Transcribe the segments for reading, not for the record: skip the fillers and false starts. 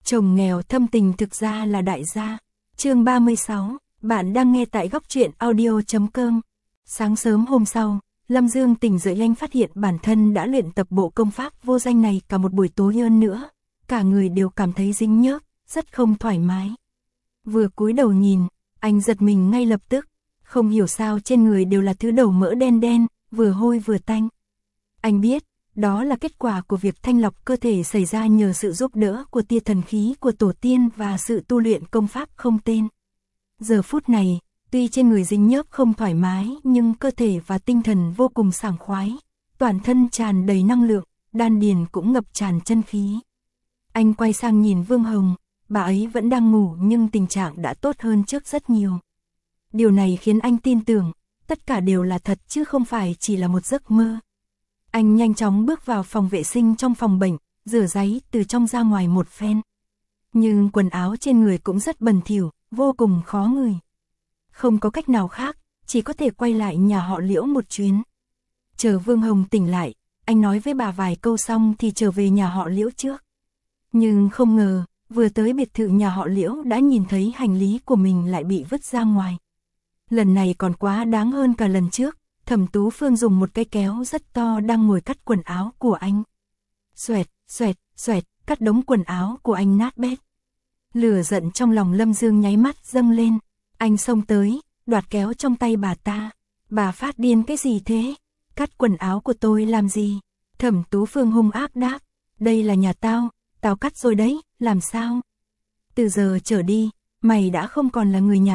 Chồng nghèo thâm tình thực ra là đại gia. Chương 36, bạn đang nghe tại góc truyện audio.com. Sáng sớm hôm sau, Lâm Dương tỉnh dậy nhanh phát hiện bản thân đã luyện tập bộ công pháp vô danh này cả một buổi tối hơn nữa. Cả người đều cảm thấy dính nhớp, rất không thoải mái. Vừa cúi đầu nhìn, anh giật mình ngay lập tức. Không hiểu sao trên người đều là thứ đầu mỡ đen đen, vừa hôi vừa tanh. Anh biết, đó là kết quả của việc thanh lọc cơ thể xảy ra nhờ sự giúp đỡ của tia thần khí của tổ tiên và sự tu luyện công pháp không tên. Giờ phút này, tuy trên người dính nhớp không thoải mái nhưng cơ thể và tinh thần vô cùng sảng khoái. Toàn thân tràn đầy năng lượng, đan điền cũng ngập tràn chân khí. Anh quay sang nhìn Vương Hồng, bà ấy vẫn đang ngủ nhưng tình trạng đã tốt hơn trước rất nhiều. Điều này khiến anh tin tưởng, tất cả đều là thật chứ không phải chỉ là một giấc mơ. Anh nhanh chóng bước vào phòng vệ sinh trong phòng bệnh, rửa ráy từ trong ra ngoài một phen. Nhưng quần áo trên người cũng rất bẩn thỉu, vô cùng khó ngửi. Không có cách nào khác, chỉ có thể quay lại nhà họ Liễu một chuyến. Chờ Vương Hồng tỉnh lại, anh nói với bà vài câu xong thì trở về nhà họ Liễu trước. Nhưng không ngờ, vừa tới biệt thự nhà họ Liễu đã nhìn thấy hành lý của mình lại bị vứt ra ngoài. Lần này còn quá đáng hơn cả lần trước. Thẩm Tú Phương dùng một cái kéo rất to đang ngồi cắt quần áo của anh. Xoẹt, xoẹt, xoẹt, cắt đống quần áo của anh nát bét. Lửa giận trong lòng Lâm Dương nháy mắt dâng lên. Anh xông tới, đoạt kéo trong tay bà ta. Bà phát điên cái gì thế? Cắt quần áo của tôi làm gì? Thẩm Tú Phương hung ác đáp. Đây là nhà tao, tao cắt rồi đấy, làm sao? Từ giờ trở đi, mày đã không còn là người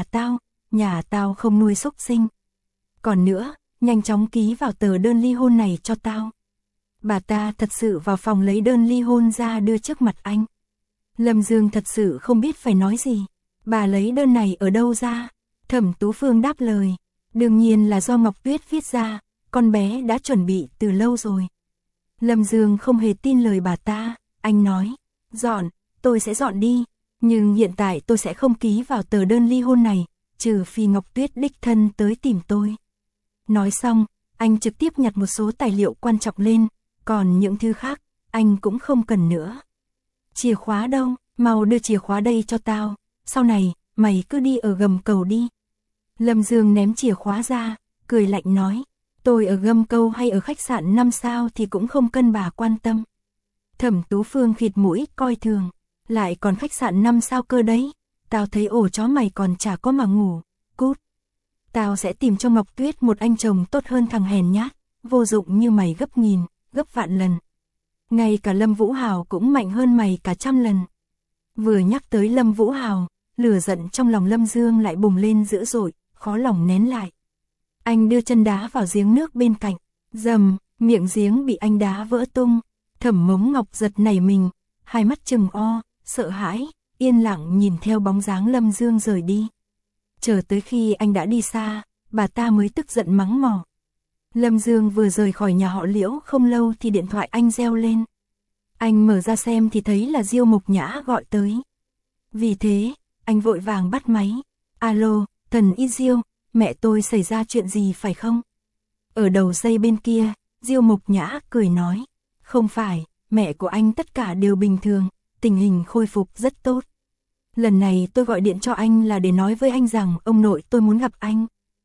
nhà tao không nuôi súc sinh. Còn nữa, nhanh chóng ký vào tờ đơn ly hôn này cho tao. Bà ta thật sự vào phòng lấy đơn ly hôn ra đưa trước mặt anh. Lâm Dương thật sự không biết phải nói gì. Bà lấy đơn này ở đâu ra? Thẩm Tú Phương đáp lời. Đương nhiên là do Ngọc Tuyết viết ra, con bé đã chuẩn bị từ lâu rồi. Lâm Dương không hề tin lời bà ta, anh nói. Dọn, tôi sẽ dọn đi, nhưng hiện tại tôi sẽ không ký vào tờ đơn ly hôn này, trừ phi Ngọc Tuyết đích thân tới tìm tôi. Nói xong, anh trực tiếp nhặt một số tài liệu quan trọng lên, còn những thứ khác, anh cũng không cần nữa. Chìa khóa đâu, mau đưa chìa khóa đây cho tao, sau này, mày cứ đi ở gầm cầu đi. Lâm Dương ném chìa khóa ra, cười lạnh nói, tôi ở Gâm Câu hay ở khách sạn 5 sao thì cũng không cần bà quan tâm. Thẩm Tú Phương khịt mũi coi thường, lại còn khách sạn 5 sao cơ đấy, tao thấy ổ chó mày còn chả có mà ngủ, cút. Tao sẽ tìm cho Ngọc Tuyết một anh chồng tốt hơn thằng hèn nhát, vô dụng như mày gấp nghìn, gấp vạn lần. Ngay cả Lâm Vũ Hào cũng mạnh hơn mày cả 100 lần. Vừa nhắc tới Lâm Vũ Hào, lửa giận trong lòng Lâm Dương lại bùng lên dữ dội, khó lòng nén lại. Anh đưa chân đá vào giếng nước bên cạnh, rầm, miệng giếng bị anh đá vỡ tung. Thẩm Mống Ngọc giật nảy mình, hai mắt trừng o, sợ hãi, yên lặng nhìn theo bóng dáng Lâm Dương rời đi. Chờ tới khi anh đã đi xa, bà ta mới tức giận mắng mỏ. Lâm Dương vừa rời khỏi nhà họ Liễu không lâu thì điện thoại anh reo lên. Anh mở ra xem thì thấy là Diêu Mộc Nhã gọi tới. Vì thế, anh vội vàng bắt máy. Alo, thần y Diêu, mẹ tôi xảy ra chuyện gì phải không? Ở đầu dây bên kia, Diêu Mộc Nhã cười nói. Không phải, mẹ của anh tất cả đều bình thường, tình hình khôi phục rất tốt. Lần này tôi gọi điện cho anh là để nói với anh rằng ông nội tôi muốn gặp anh.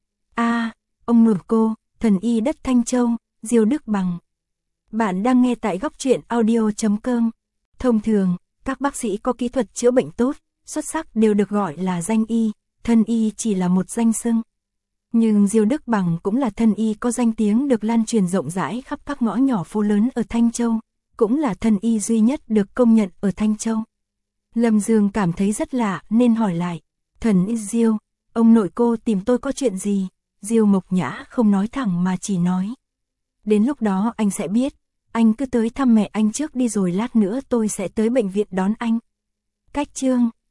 Ông nội cô, thần y đất Thanh Châu, Diêu Đức Bằng. Bạn đang nghe tại góc truyện audio.com. Thông thường, các bác sĩ có kỹ thuật chữa bệnh tốt, xuất sắc đều được gọi là danh y, thân y chỉ là một danh xưng. Nhưng Diêu Đức Bằng cũng là thân y có danh tiếng được lan truyền rộng rãi khắp các ngõ nhỏ phố lớn ở Thanh Châu, cũng là thân y duy nhất được công nhận ở Thanh Châu. Lâm Dương cảm thấy rất lạ nên hỏi lại, thần y Diêu, ông nội cô tìm tôi có chuyện gì? Diêu Mộc Nhã không nói thẳng mà chỉ nói. Đến lúc đó anh sẽ biết, anh cứ tới thăm mẹ anh trước đi rồi lát nữa tôi sẽ tới bệnh viện đón anh. Cách chương